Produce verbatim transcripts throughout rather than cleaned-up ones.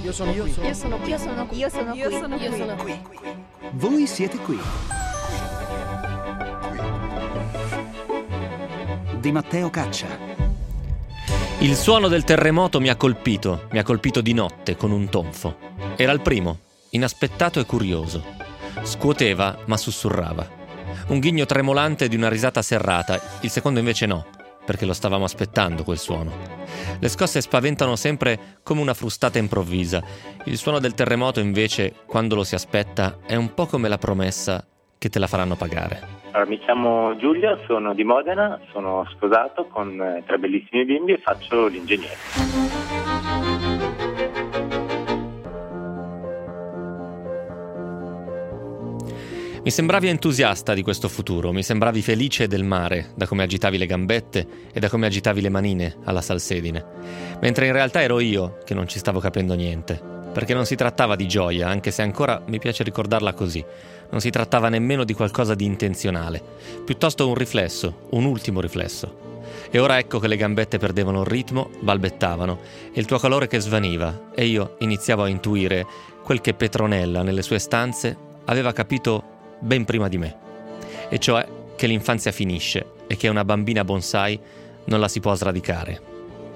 Io sono qui. Io sono qui. Io sono qui. Io sono qui. Io sono Io qui. sono qui. Voi siete qui. Di Matteo Caccia. Il suono del terremoto mi ha colpito, mi ha colpito di notte con un tonfo. Era il primo, inaspettato e curioso. Scuoteva ma sussurrava. Un ghigno tremolante di una risata serrata, il secondo invece no, perché lo stavamo aspettando quel suono. Le scosse spaventano sempre come una frustata improvvisa. Il suono del terremoto invece, quando lo si aspetta, è un po' come la promessa che te la faranno pagare. Allora, mi chiamo Giulio, sono di Modena, sono sposato con eh, tre bellissimi bimbi e faccio l'ingegnere. Mi sembravi entusiasta di questo futuro, mi sembravi felice del mare, da come agitavi le gambette e da come agitavi le manine alla salsedine. Mentre in realtà ero io che non ci stavo capendo niente, perché non si trattava di gioia, anche se ancora mi piace ricordarla così. Non si trattava nemmeno di qualcosa di intenzionale, piuttosto un riflesso, un ultimo riflesso. E ora ecco che le gambette perdevano il ritmo, balbettavano, e il tuo calore che svaniva, e io iniziavo a intuire quel che Petronella nelle sue stanze aveva capito ben prima di me, e cioè che l'infanzia finisce e che una bambina bonsai non la si può sradicare.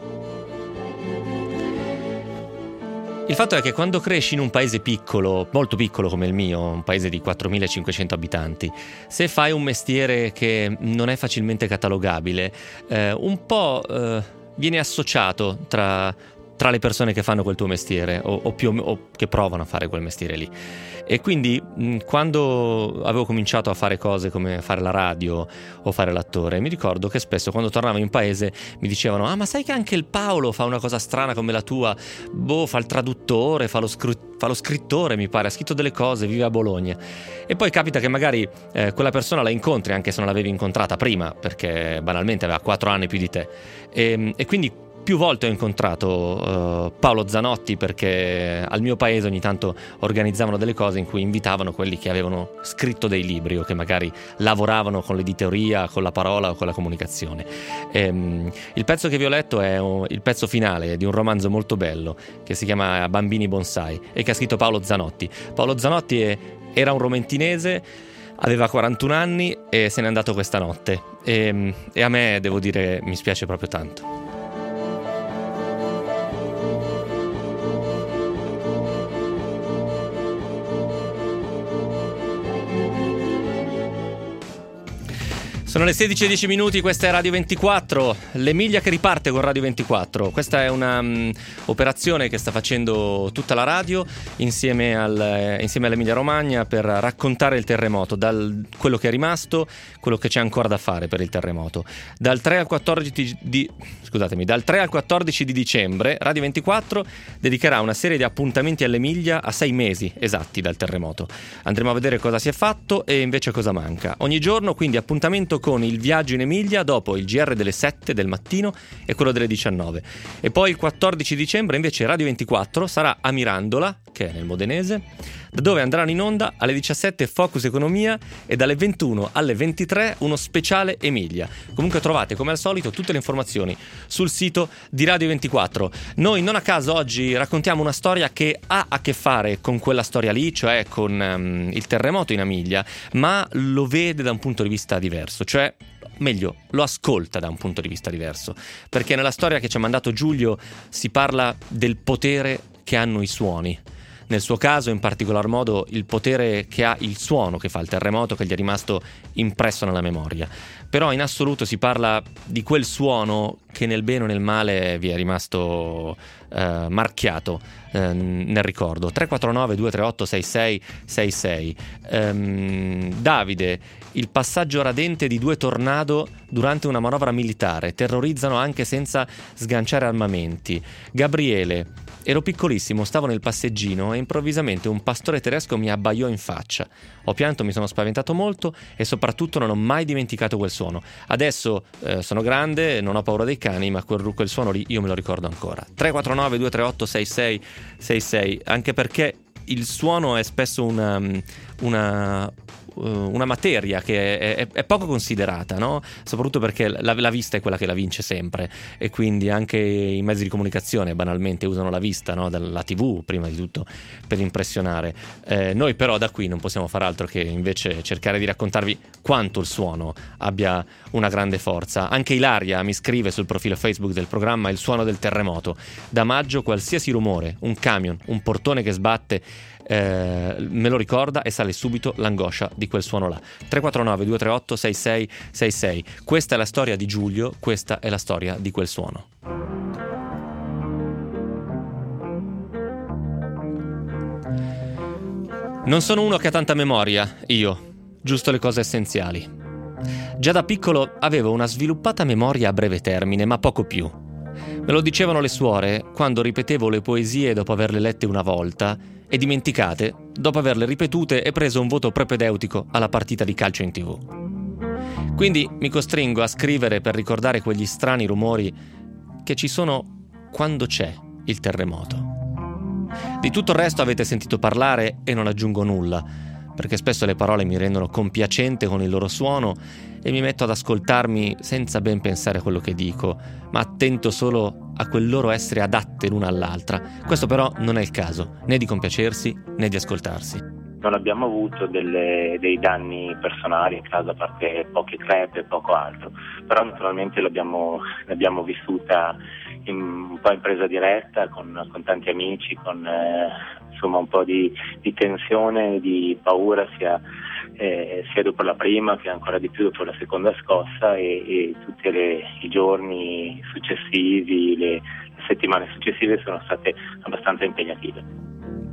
Il fatto è che quando cresci in un paese piccolo, molto piccolo come il mio, un paese di quattromilacinquecento abitanti, se fai un mestiere che non è facilmente catalogabile, eh, un po' eh, viene associato tra, tra le persone che fanno quel tuo mestiere o, o, più, o che provano a fare quel mestiere lì. E quindi mh, quando avevo cominciato a fare cose come fare la radio o fare l'attore, mi ricordo che spesso quando tornavo in paese mi dicevano: ah, ma sai che anche il Paolo fa una cosa strana come la tua, boh, fa il traduttore, fa lo, scru- fa lo scrittore, mi pare, ha scritto delle cose, vive a Bologna. E poi capita che magari eh, quella persona la incontri anche se non l'avevi incontrata prima, perché banalmente aveva quattro anni più di te, e, e quindi più volte ho incontrato uh, Paolo Zanotti, perché al mio paese ogni tanto organizzavano delle cose in cui invitavano quelli che avevano scritto dei libri o che magari lavoravano con l'editoria, con la parola o con la comunicazione. Ehm, il pezzo che vi ho letto è un, il pezzo finale di un romanzo molto bello che si chiama Bambini Bonsai e che ha scritto Paolo Zanotti. Paolo Zanotti è, era un romentinese, aveva quarantuno anni e se n'è andato questa notte, e, e a me, devo dire, mi spiace proprio tanto. Sono le sedici e dieci minuti, questa è Radio ventiquattro, l'Emilia che riparte con Radio ventiquattro. Questa è una um, operazione che sta facendo tutta la radio insieme, al, insieme all'Emilia Romagna per raccontare il terremoto, dal quello che è rimasto, quello che c'è ancora da fare per il terremoto. Dal tre al quattordici di, scusatemi, dal tre al quattordici di dicembre Radio ventiquattro dedicherà una serie di appuntamenti all'Emilia a sei mesi esatti dal terremoto. Andremo a vedere cosa si è fatto e invece cosa manca. Ogni giorno quindi appuntamento con il viaggio in Emilia dopo il G R delle sette del mattino e quello delle diciannove. E poi il quattordici dicembre invece Radio ventiquattro sarà a Mirandola, che è nel Modenese, da dove andranno in onda alle diciassette Focus Economia e dalle ventuno alle ventitré uno speciale Emilia. Comunque trovate come al solito tutte le informazioni sul sito di Radio ventiquattro. Noi non a caso oggi raccontiamo una storia che ha a che fare con quella storia lì, cioè con um, il terremoto in Emilia, ma lo vede da un punto di vista diverso, cioè meglio, lo ascolta da un punto di vista diverso, perché nella storia che ci ha mandato Giulio si parla del potere che hanno i suoni. Nel suo caso, in particolar modo, il potere che ha il suono che fa il terremoto, che gli è rimasto impresso nella memoria. Però in assoluto si parla di quel suono che nel bene o nel male vi è rimasto eh, marchiato eh, nel ricordo. tre quattro nove due tre otto sei sei sei sei. ehm, Davide: il passaggio radente di due tornado durante una manovra militare, terrorizzano anche senza sganciare armamenti. Gabriele: ero piccolissimo, stavo nel passeggino e improvvisamente un pastore tedesco mi abbaiò in faccia. Ho pianto, mi sono spaventato molto e soprattutto non ho mai dimenticato quel suono. Adesso eh, sono grande, non ho paura dei cani, ma quel, quel suono lì io me lo ricordo ancora. tre quattro nove due tre otto sei sei sei sei, anche perché il suono è spesso una, una, una materia che è, è, è poco considerata, no? Soprattutto perché la, la vista è quella che la vince sempre, e quindi anche i mezzi di comunicazione banalmente usano la vista, no? Dalla tivù prima di tutto per impressionare. Eh, noi però da qui non possiamo far altro che invece cercare di raccontarvi quanto il suono abbia una grande forza. Anche Ilaria mi scrive sul profilo Facebook del programma: il suono del terremoto. Da maggio qualsiasi rumore, un camion, un portone che sbatte, Eh, me lo ricorda e sale subito l'angoscia di quel suono là. Tre quattro nove due tre otto sei sei sei sei. Questa è la storia di Giulio, questa è la storia di quel suono. Non sono uno che ha tanta memoria, io, giusto le cose essenziali. Già da piccolo avevo una sviluppata memoria a breve termine, ma poco più. Me lo dicevano le suore quando ripetevo le poesie dopo averle lette una volta e dimenticate dopo averle ripetute e preso un voto propedeutico alla partita di calcio in tivù. Quindi mi costringo a scrivere per ricordare quegli strani rumori che ci sono quando c'è il terremoto. Di tutto il resto avete sentito parlare e non aggiungo nulla, perché spesso le parole mi rendono compiacente con il loro suono e mi metto ad ascoltarmi senza ben pensare a quello che dico, ma attento solo a quel loro essere adatte l'una all'altra. Questo però non è il caso, né di compiacersi né di ascoltarsi. Non abbiamo avuto delle, dei danni personali in casa, a parte poche crepe e poco altro, però naturalmente l'abbiamo, l'abbiamo vissuta in, un po' in presa diretta con, con tanti amici, con eh, insomma un po' di, di tensione, di paura sia, eh, sia dopo la prima che ancora di più dopo la seconda scossa, e, e tutti le, i giorni successivi, le, le settimane successive sono state abbastanza impegnative.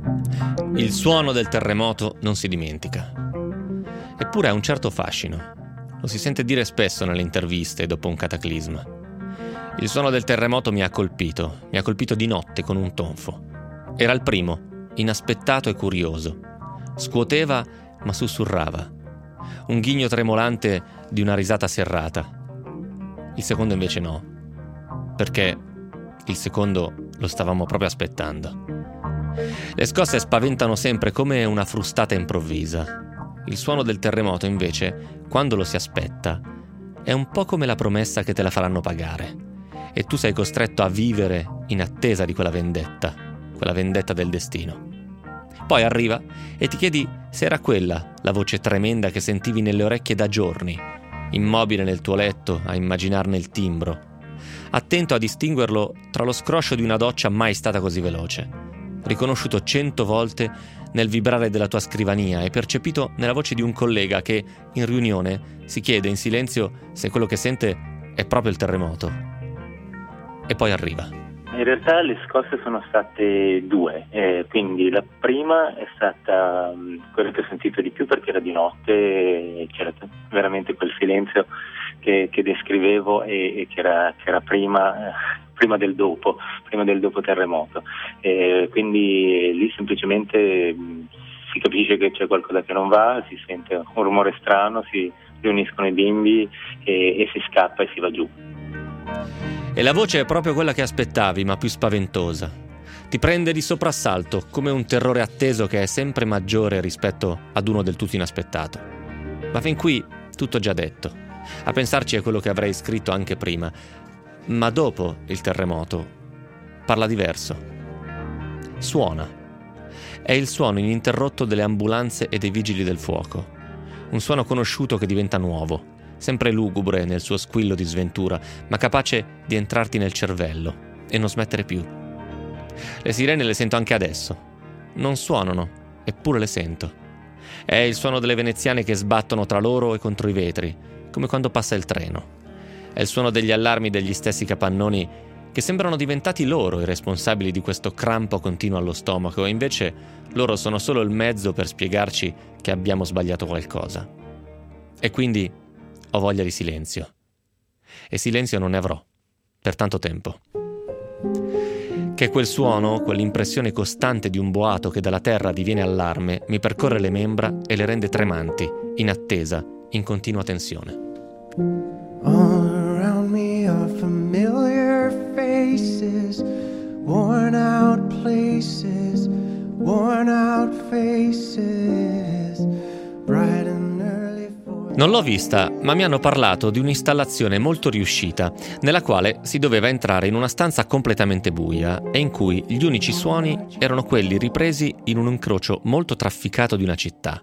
Il suono del terremoto non si dimentica, eppure ha un certo fascino. Lo si sente dire spesso nelle interviste dopo un cataclisma. Il suono del terremoto mi ha colpito, mi ha colpito di notte con un tonfo. Era il primo, inaspettato e curioso. Scuoteva ma sussurrava. Un ghigno tremolante di una risata serrata. Il secondo invece no, perché il secondo lo stavamo proprio aspettando. Le scosse spaventano sempre come una frustata improvvisa. Il suono del terremoto, invece, quando lo si aspetta, è un po' come la promessa che te la faranno pagare. E tu sei costretto a vivere in attesa di quella vendetta, quella vendetta del destino. Poi arriva e ti chiedi se era quella la voce tremenda che sentivi nelle orecchie da giorni, immobile nel tuo letto a immaginarne il timbro, attento a distinguerlo tra lo scroscio di una doccia mai stata così veloce, riconosciuto cento volte nel vibrare della tua scrivania e percepito nella voce di un collega che, in riunione, si chiede in silenzio se quello che sente è proprio il terremoto. E poi arriva. In realtà le scosse sono state due, eh, quindi la prima è stata mh, quella che ho sentito di più perché era di notte e c'era veramente quel silenzio che, che descrivevo e, e che era, che era prima, eh, prima del dopo, prima del dopo terremoto. Eh, quindi lì semplicemente mh, si capisce che c'è qualcosa che non va, si sente un rumore strano, si riuniscono i bimbi e, e si scappa e si va giù. E la voce è proprio quella che aspettavi, ma più spaventosa. Ti prende di soprassalto, come un terrore atteso che è sempre maggiore rispetto ad uno del tutto inaspettato. Ma fin qui tutto già detto. A pensarci è quello che avrei scritto anche prima. Ma dopo il terremoto parla diverso. Suona. È il suono ininterrotto delle ambulanze e dei vigili del fuoco. Un suono conosciuto che diventa nuovo. Sempre lugubre nel suo squillo di sventura, ma capace di entrarti nel cervello e non smettere più. Le sirene le sento anche adesso. Non suonano, eppure le sento. È il suono delle veneziane che sbattono tra loro e contro i vetri, come quando passa il treno. È il suono degli allarmi degli stessi capannoni che sembrano diventati loro i responsabili di questo crampo continuo allo stomaco, e invece loro sono solo il mezzo per spiegarci che abbiamo sbagliato qualcosa. E quindi ho voglia di silenzio. E silenzio non ne avrò per tanto tempo. Che quel suono, quell'impressione costante di un boato che dalla terra diviene allarme, mi percorre le membra e le rende tremanti, in attesa, in continua tensione. All around me are familiar faces, worn out places, worn out faces, bright and Non l'ho vista, ma mi hanno parlato di un'installazione molto riuscita, nella quale si doveva entrare in una stanza completamente buia e in cui gli unici suoni erano quelli ripresi in un incrocio molto trafficato di una città.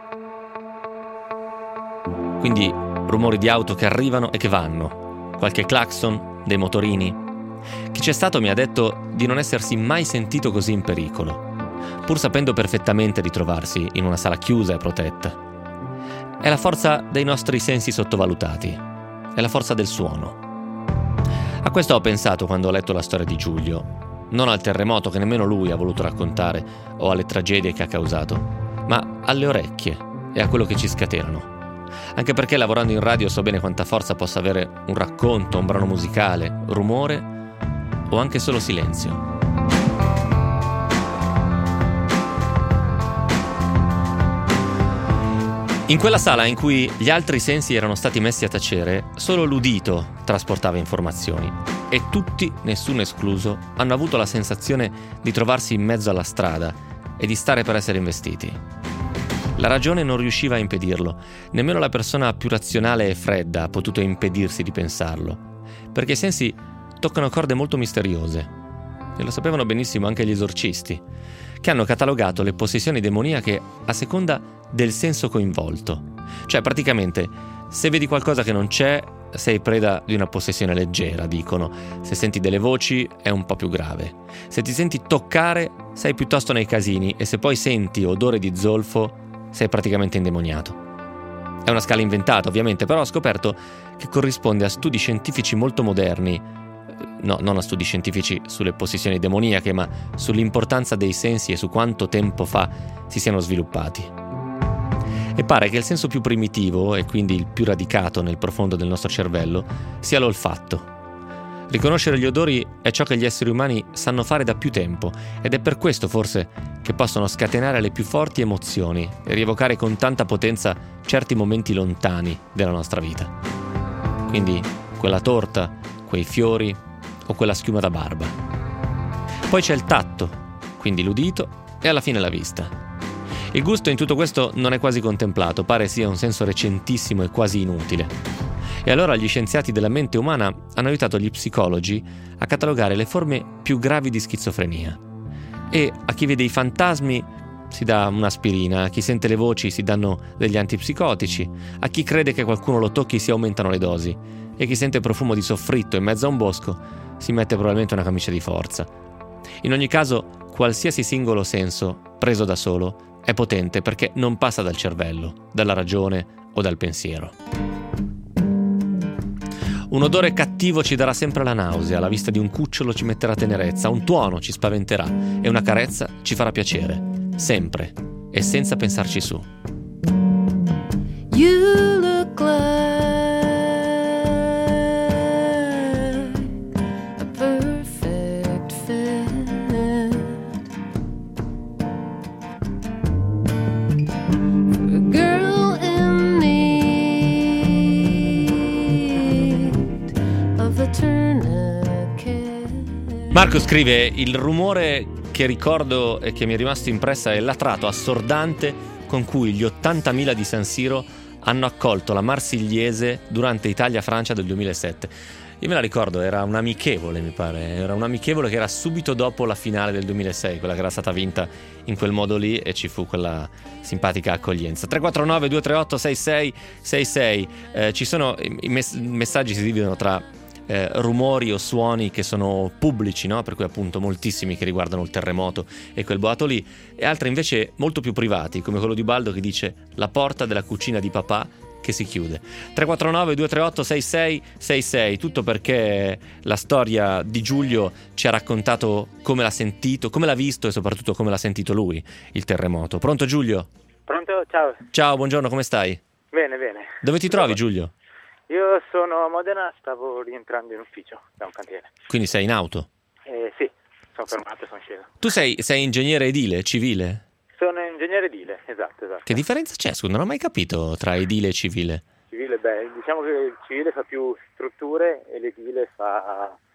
Quindi rumori di auto che arrivano e che vanno, qualche clacson, dei motorini. Chi c'è stato mi ha detto di non essersi mai sentito così in pericolo, pur sapendo perfettamente di trovarsi in una sala chiusa e protetta. È la forza dei nostri sensi sottovalutati, è la forza del suono. A questo ho pensato quando ho letto la storia di Giulio, non al terremoto che nemmeno lui ha voluto raccontare o alle tragedie che ha causato, ma alle orecchie e a quello che ci scatenano. Anche perché lavorando in radio so bene quanta forza possa avere un racconto, un brano musicale, rumore o anche solo silenzio. In quella sala in cui gli altri sensi erano stati messi a tacere, solo l'udito trasportava informazioni e tutti, nessuno escluso, hanno avuto la sensazione di trovarsi in mezzo alla strada e di stare per essere investiti. La ragione non riusciva a impedirlo, nemmeno la persona più razionale e fredda ha potuto impedirsi di pensarlo, perché i sensi toccano corde molto misteriose, e lo sapevano benissimo anche gli esorcisti, che hanno catalogato le possessioni demoniache a seconda del senso coinvolto. Cioè, praticamente, se vedi qualcosa che non c'è, sei preda di una possessione leggera, dicono. Se senti delle voci, è un po' più grave. Se ti senti toccare, sei piuttosto nei casini, e se poi senti odore di zolfo, sei praticamente indemoniato. È una scala inventata, ovviamente, però ho scoperto che corrisponde a studi scientifici molto moderni. No, non a studi scientifici sulle possessioni demoniache, ma sull'importanza dei sensi e su quanto tempo fa si siano sviluppati. E pare che il senso più primitivo, e quindi il più radicato nel profondo del nostro cervello, sia l'olfatto. Riconoscere gli odori è ciò che gli esseri umani sanno fare da più tempo, ed è per questo forse che possono scatenare le più forti emozioni e rievocare con tanta potenza certi momenti lontani della nostra vita. Quindi quella torta, quei fiori o quella schiuma da barba. Poi c'è il tatto, quindi l'udito e alla fine la vista. Il gusto in tutto questo non è quasi contemplato, pare sia un senso recentissimo e quasi inutile. E allora gli scienziati della mente umana hanno aiutato gli psicologi a catalogare le forme più gravi di schizofrenia. E a chi vede i fantasmi si dà un'aspirina, a chi sente le voci si danno degli antipsicotici, a chi crede che qualcuno lo tocchi si aumentano le dosi, e chi sente profumo di soffritto in mezzo a un bosco si mette probabilmente una camicia di forza. In ogni caso, qualsiasi singolo senso, preso da solo, è potente perché non passa dal cervello, dalla ragione o dal pensiero. Un odore cattivo ci darà sempre la nausea, la vista di un cucciolo ci metterà tenerezza, un tuono ci spaventerà e una carezza ci farà piacere, sempre e senza pensarci su. You look like a perfect fit for a girl in need of a tourniquet. Marco scrive: il rumore che ricordo e che mi è rimasto impressa è l'atrato assordante con cui gli ottantamila di San Siro hanno accolto la Marsigliese durante Italia-Francia del duemilasette. Io me la ricordo, era un amichevole, mi pare, era un amichevole che era subito dopo la finale del duemilasei, quella che era stata vinta in quel modo lì, e ci fu quella simpatica accoglienza. tre quattro nove due tre otto sei sei sei sei. Eh, ci sono i mess- messaggi si dividono tra Eh, rumori o suoni che sono pubblici, no? Per cui appunto moltissimi che riguardano il terremoto e quel boato lì, e altri invece molto più privati, come quello di Baldo che dice la porta della cucina di papà che si chiude. tre quattro nove due tre otto sei sei sei sei, tutto perché la storia di Giulio ci ha raccontato come l'ha sentito, come l'ha visto e soprattutto come l'ha sentito lui il terremoto. Pronto Giulio? Pronto? Ciao. Ciao, buongiorno, come stai? Bene, bene. Dove ti trovi Giulio? Io sono a Modena, stavo rientrando in ufficio da un cantiere. Quindi sei in auto? Eh, sì, sono fermato, sono sceso. Tu sei, sei ingegnere edile, civile? Sono ingegnere edile, esatto, esatto. Che differenza c'è? Scusa, non ho mai capito tra edile e civile. Civile, beh, diciamo che il civile fa più strutture e l'edile fa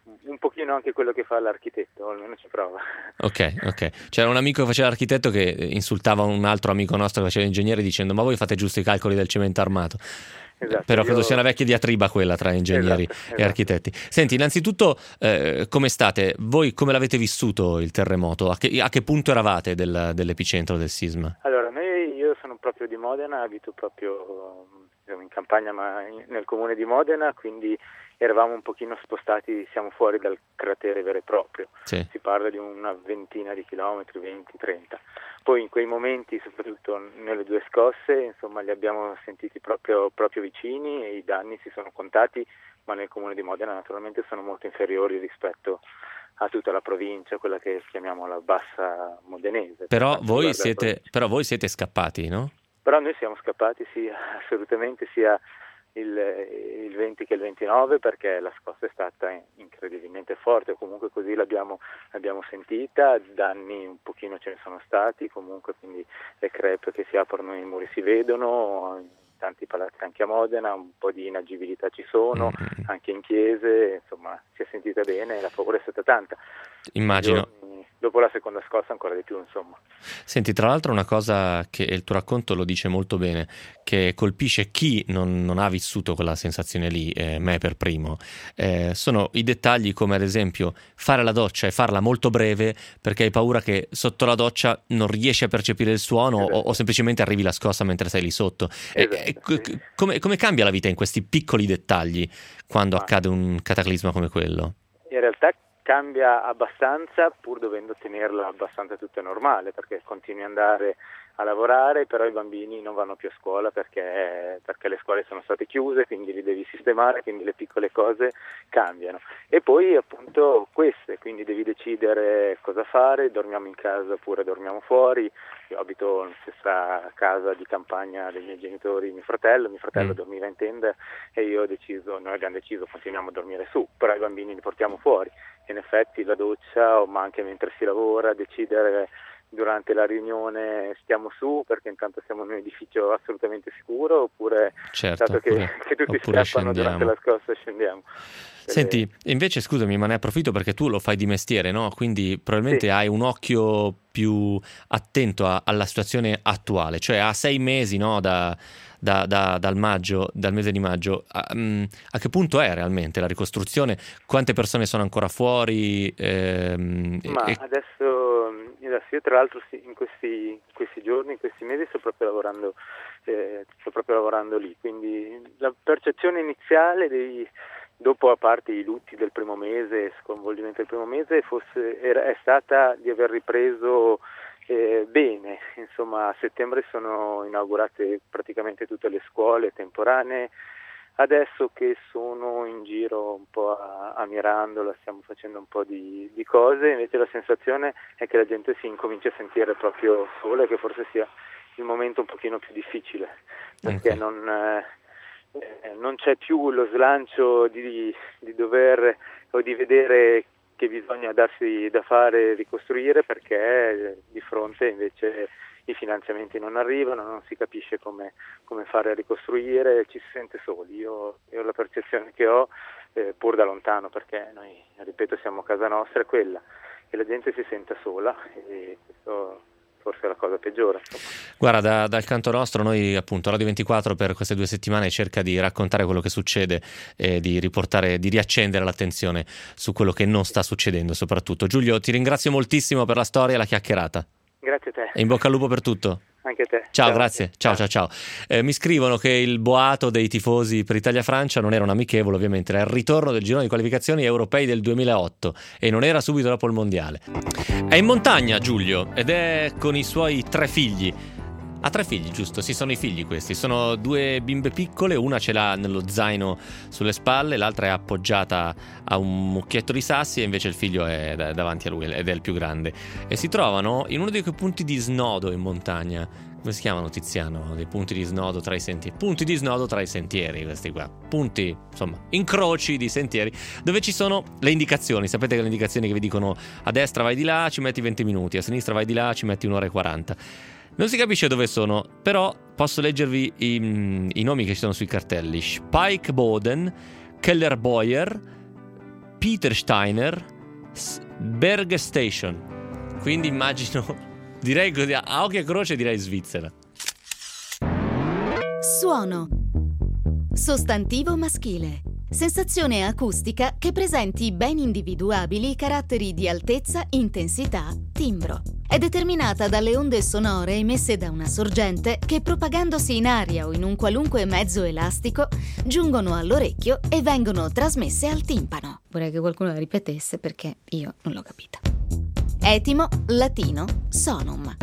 un pochino anche quello che fa l'architetto, almeno ci prova. Ok, ok. C'era un amico che faceva l'architetto che insultava un altro amico nostro che faceva l'ingegnere dicendo ma voi fate giusto i calcoli del cemento armato. Esatto, Però credo io... sia una vecchia diatriba quella tra ingegneri esatto, esatto. e architetti. Senti, innanzitutto eh, come state? Voi come l'avete vissuto il terremoto? A che, a che punto eravate del, dell'epicentro del sisma? Allora, noi, io sono proprio di Modena, abito proprio in campagna ma nel comune di Modena, quindi eravamo un pochino spostati, siamo fuori dal cratere vero e proprio, Sì. Si parla di una ventina di chilometri, venti trenta. Poi in quei momenti, soprattutto nelle due scosse, insomma li abbiamo sentiti proprio, proprio vicini e i danni si sono contati, ma nel comune di Modena naturalmente sono molto inferiori rispetto a tutta la provincia, quella che chiamiamo la bassa modenese. Però voi siete, però voi siete scappati, no? Però noi siamo scappati, sì, assolutamente, sia il, il venti che il ventinove, perché la scossa è stata incredibilmente forte, comunque così l'abbiamo, l'abbiamo sentita, danni un pochino ce ne sono stati, comunque quindi le crepe che si aprono, i muri si vedono, in tanti palazzi anche a Modena, un po' di inagibilità ci sono, mm-hmm. anche in chiese, insomma si è sentita bene e la paura è stata tanta. Immagino. Io, dopo la seconda scossa ancora di più, insomma. Senti, tra l'altro una cosa che il tuo racconto lo dice molto bene, che colpisce chi non, non ha vissuto quella sensazione lì, eh, me per primo, eh, sono i dettagli come ad esempio fare la doccia e farla molto breve perché hai paura che sotto la doccia non riesci a percepire il suono, esatto. o, o semplicemente arrivi la scossa mentre sei lì sotto. Esatto, e, e, sì. come, come cambia la vita in questi piccoli dettagli quando Ma accade un cataclisma come quello? In realtà cambia abbastanza, pur dovendo tenerla abbastanza tutta normale, perché continui ad andare a lavorare, però i bambini non vanno più a scuola perché, perché le scuole sono state chiuse, quindi li devi sistemare, quindi le piccole cose cambiano. E poi appunto queste, quindi devi decidere cosa fare, dormiamo in casa oppure dormiamo fuori. Io abito nella stessa casa di campagna dei miei genitori, mio fratello, mio fratello mm. dormiva in tenda e io ho deciso, noi abbiamo deciso continuiamo a dormire su, però i bambini li portiamo fuori. In effetti la doccia, ma anche mentre si lavora, decidere durante la riunione stiamo su perché intanto siamo in un edificio assolutamente sicuro, oppure certo, dato che, oppure, che tutti oppure scappano scendiamo. durante la scossa scendiamo. Senti, invece scusami, ma ne approfitto perché tu lo fai di mestiere, no? Quindi probabilmente sì. hai un occhio più attento a, alla situazione attuale, cioè a sei mesi, no, da, da, da, dal maggio, dal mese di maggio, a, um, a che punto è realmente la ricostruzione? Quante persone sono ancora fuori? Ehm, ma e... adesso, adesso io tra l'altro in questi, in questi giorni, in questi mesi sto proprio lavorando, eh, sto proprio lavorando lì, quindi la percezione iniziale dei dopo, a parte i lutti del primo mese, sconvolgimento del primo mese, fosse, era, è stata di aver ripreso eh, bene. Insomma, a settembre sono inaugurate praticamente tutte le scuole temporanee. Adesso che sono in giro un po' a, a Mirandola, stiamo facendo un po' di, di cose, invece la sensazione è che la gente si incomincia a sentire proprio sola e che forse sia il momento un pochino più difficile, perché okay. non... Eh, Eh, non c'è più lo slancio di, di dover o di vedere che bisogna darsi da fare e ricostruire, perché di fronte invece i finanziamenti non arrivano, non si capisce come, come fare a ricostruire, ci si sente soli. Io, io la percezione che ho, eh, pur da lontano, perché noi, ripeto, siamo a casa nostra, è quella, che la gente si senta sola e questo forse è la cosa peggiore. Guarda, da, dal canto nostro noi appunto Radio ventiquattro per queste due settimane cerca di raccontare quello che succede e di riportare, di riaccendere l'attenzione su quello che non sta succedendo soprattutto. Giulio, ti ringrazio moltissimo per la storia e la chiacchierata. Grazie a te. E in bocca al lupo per tutto. Anche a te. Ciao, ciao. grazie. Ciao, ciao, ciao. Eh, mi scrivono che il boato dei tifosi per Italia-Francia non era un amichevole, ovviamente, era il ritorno del girone di qualificazioni europei del duemilaotto e non era subito dopo il mondiale. È in montagna, Giulio, ed è con i suoi tre figli. Ha tre figli, giusto? Sì, sono i figli questi. Sono due bimbe piccole, una ce l'ha nello zaino sulle spalle, l'altra è appoggiata a un mucchietto di sassi e invece il figlio è d- davanti a lui ed è il più grande. E si trovano in uno di quei punti di snodo in montagna. Come si chiamano, Tiziano? Dei punti di snodo tra i sentieri. Punti di snodo tra i sentieri, questi qua. Punti, insomma, incroci di sentieri, dove ci sono le indicazioni. Sapete che le indicazioni che vi dicono a destra vai di là, ci metti venti minuti, a sinistra vai di là, ci metti un'ora e quaranta. Non si capisce dove sono, però posso leggervi i, i nomi che ci sono sui cartelli. Spike Boden, Keller Boyer, Peter Steiner Bergstation. Quindi immagino, direi così, a occhio e croce direi Svizzera. Suono. Sostantivo maschile. Sensazione acustica che presenti ben individuabili caratteri di altezza, intensità, timbro. È determinata dalle onde sonore emesse da una sorgente che, propagandosi in aria o in un qualunque mezzo elastico, giungono all'orecchio e vengono trasmesse al timpano. Vorrei che qualcuno la ripetesse perché io non l'ho capita. Etimo, latino, sonum.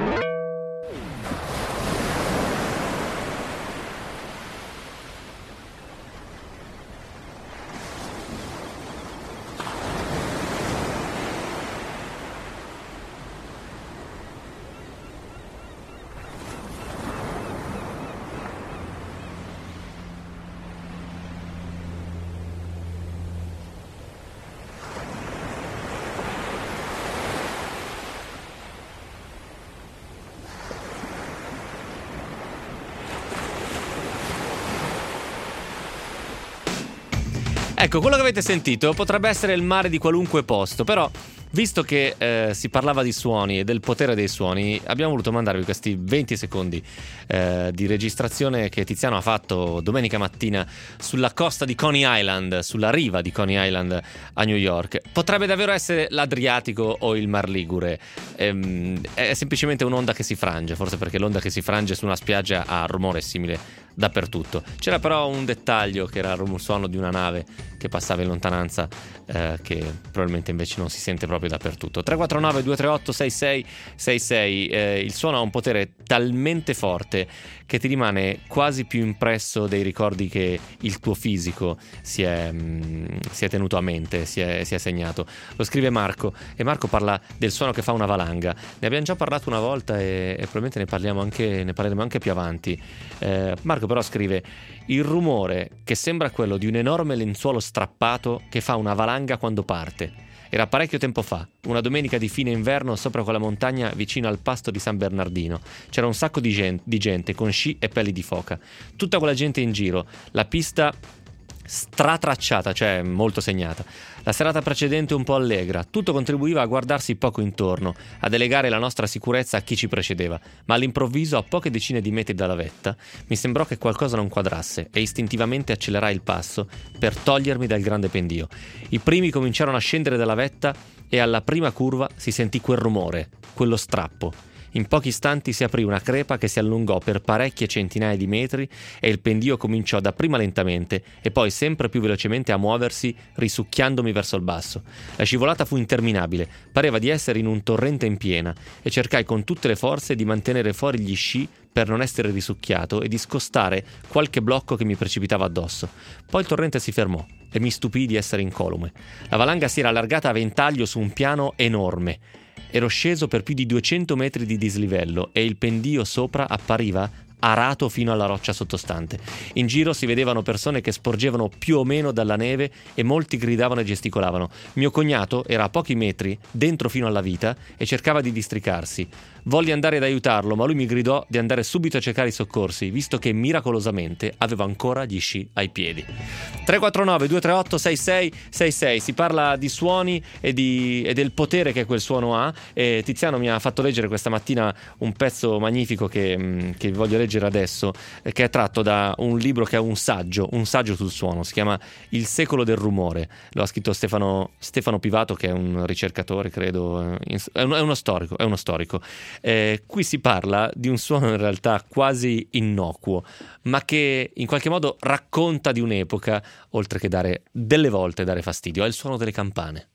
Ecco, quello che avete sentito potrebbe essere il mare di qualunque posto, però visto che eh, si parlava di suoni e del potere dei suoni, abbiamo voluto mandarvi questi venti secondi eh, di registrazione che Tiziano ha fatto domenica mattina sulla costa di Coney Island, sulla riva di Coney Island a New York. Potrebbe davvero essere l'Adriatico o il Mar Ligure, ehm, è semplicemente un'onda che si frange, forse perché l'onda che si frange su una spiaggia ha rumore simile dappertutto. C'era però un dettaglio che era il suono di una nave che passava in lontananza, eh, che probabilmente invece non si sente proprio dappertutto. Tre quattro nove due tre otto sei sei sei sei. Eh, il suono ha un potere talmente forte che ti rimane quasi più impresso dei ricordi che il tuo fisico si è, mh, si è tenuto a mente, si è, si è segnato. Lo scrive Marco, e Marco parla del suono che fa una valanga. Ne abbiamo già parlato una volta e, e probabilmente ne parliamo anche, ne parleremo anche più avanti. Eh, Marco però scrive: il rumore che sembra quello di un enorme lenzuolo strappato che fa una valanga quando parte. Era parecchio tempo fa, una domenica di fine inverno sopra quella montagna vicino al pasto di San Bernardino. C'era un sacco di gente, di gente con sci e pelli di foca. Tutta quella gente in giro, la pista stratracciata, cioè molto segnata. La serata precedente un po' allegra, tutto contribuiva a guardarsi poco intorno, a delegare la nostra sicurezza a chi ci precedeva, ma all'improvviso, a poche decine di metri dalla vetta, mi sembrò che qualcosa non quadrasse e istintivamente accelerai il passo per togliermi dal grande pendio. I primi cominciarono a scendere dalla vetta e alla prima curva si sentì quel rumore, quello strappo. In pochi istanti si aprì una crepa che si allungò per parecchie centinaia di metri e il pendio cominciò dapprima lentamente e poi sempre più velocemente a muoversi, risucchiandomi verso il basso. La scivolata fu interminabile, pareva di essere in un torrente in piena, e cercai con tutte le forze di mantenere fuori gli sci per non essere risucchiato e di scostare qualche blocco che mi precipitava addosso. Poi il torrente si fermò e mi stupii di essere incolume. La valanga si era allargata a ventaglio su un piano enorme. Ero sceso per più di duecento metri di dislivello e il pendio sopra appariva arato fino alla roccia sottostante. In giro si vedevano persone che sporgevano più o meno dalla neve e molti gridavano e gesticolavano. Mio cognato era a pochi metri, dentro fino alla vita, e cercava di districarsi. Volli andare ad aiutarlo, ma lui mi gridò di andare subito a cercare i soccorsi, visto che miracolosamente avevo ancora gli sci ai piedi. tre quattro nove due tre otto sei sei sei sei. Si parla di suoni e, di, e del potere che quel suono ha, e Tiziano mi ha fatto leggere questa mattina un pezzo magnifico che, che voglio leggere adesso, che è tratto da un libro che è un saggio, un saggio sul suono. Si chiama Il secolo del rumore. Lo ha scritto Stefano, Stefano Pivato, che è un ricercatore, credo, è, un, è uno storico, è uno storico. Eh, qui si parla di un suono in realtà quasi innocuo, ma che in qualche modo racconta di un'epoca, oltre che dare delle volte dare fastidio. È il suono delle campane.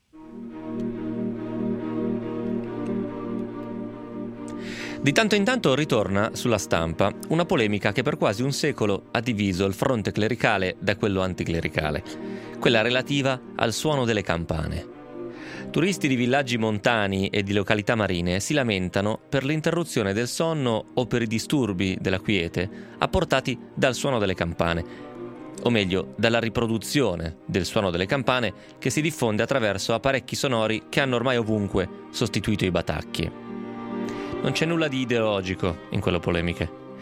Di tanto in tanto ritorna sulla stampa una polemica che per quasi un secolo ha diviso il fronte clericale da quello anticlericale, quella relativa al suono delle campane. Turisti di villaggi montani e di località marine si lamentano per l'interruzione del sonno o per i disturbi della quiete apportati dal suono delle campane, o meglio, dalla riproduzione del suono delle campane che si diffonde attraverso apparecchi sonori che hanno ormai ovunque sostituito i batacchi. Non c'è nulla di ideologico in quelle polemiche.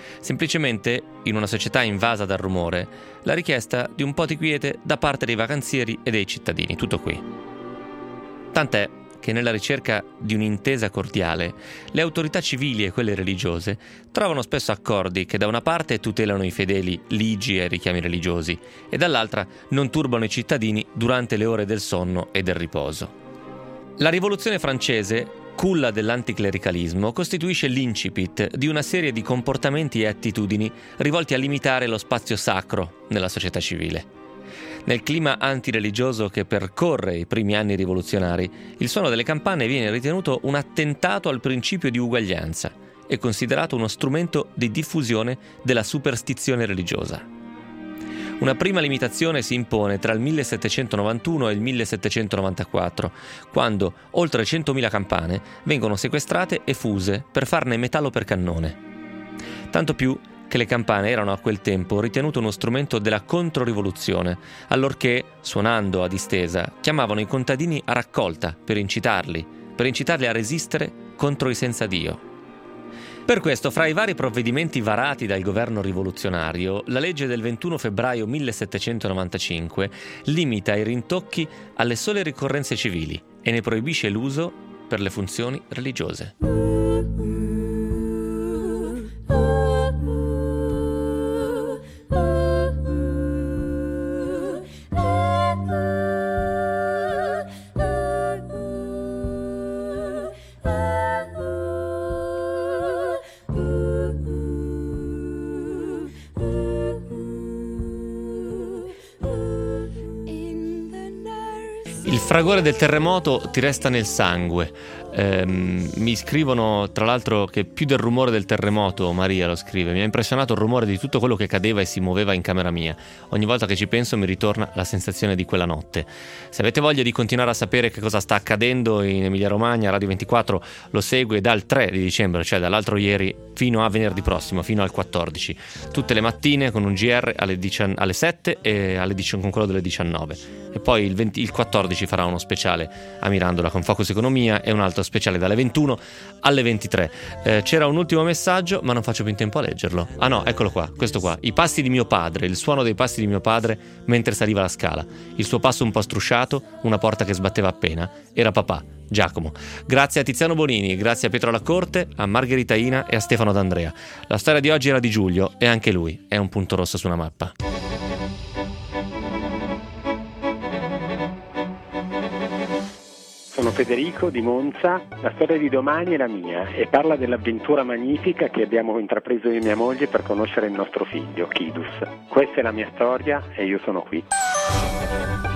semplicemente, in una società invasa dal rumore, la richiesta di un po' di quiete da parte dei vacanzieri e dei cittadini, tutto qui. Tant'è che nella ricerca di un'intesa cordiale, le autorità civili e quelle religiose trovano spesso accordi che da una parte tutelano i fedeli ligi ai richiami religiosi e dall'altra non turbano i cittadini durante le ore del sonno e del riposo. La rivoluzione francese, culla dell'anticlericalismo, costituisce l'incipit di una serie di comportamenti e attitudini rivolti a limitare lo spazio sacro nella società civile. Nel clima antireligioso che percorre i primi anni rivoluzionari, il suono delle campane viene ritenuto un attentato al principio di uguaglianza e considerato uno strumento di diffusione della superstizione religiosa. Una prima limitazione si impone tra il millesettecentonovantuno e il millesettecentonovantaquattro, quando oltre centomila campane vengono sequestrate e fuse per farne metallo per cannone. Tanto più che le campane erano a quel tempo ritenute uno strumento della controrivoluzione, allorché, suonando a distesa, chiamavano i contadini a raccolta per incitarli, per incitarli a resistere contro i senza Dio. Per questo, fra i vari provvedimenti varati dal governo rivoluzionario, la legge del ventuno febbraio millesettecentonovantacinque limita i rintocchi alle sole ricorrenze civili e ne proibisce l'uso per le funzioni religiose. Il fragore del terremoto ti resta nel sangue. Ehm, mi scrivono tra l'altro che più del rumore del terremoto, Maria lo scrive, mi ha impressionato il rumore di tutto quello che cadeva e si muoveva in camera mia. Ogni volta che ci penso mi ritorna la sensazione di quella notte. Se avete voglia di continuare a sapere che cosa sta accadendo in Emilia Romagna, Radio ventiquattro lo segue dal tre di dicembre, cioè dall'altro ieri, fino a venerdì prossimo, fino al quattordici, tutte le mattine con un G R alle, diciannove, alle sette e alle diciannove, con quello delle diciannove, e poi il, venti, il quattordici farà uno speciale a Mirandola con Focus Economia e un altro speciale dalle ventuno alle ventitré. Eh, c'era un ultimo messaggio, ma non faccio più in tempo a leggerlo. Ah no, eccolo qua, questo qua. I passi di mio padre, il suono dei passi di mio padre mentre saliva la scala. Il suo passo un po' strusciato, una porta che sbatteva appena. Era papà, Giacomo. Grazie a Tiziano Bonini, grazie a Pietro Lacorte, a Margherita Ina e a Stefano D'Andrea. La storia di oggi era di Giulio e anche lui è un punto rosso su una mappa. Sono Federico di Monza, la storia di domani è la mia e parla dell'avventura magnifica che abbiamo intrapreso io e mia moglie per conoscere il nostro figlio, Kidus. Questa è la mia storia e io sono qui.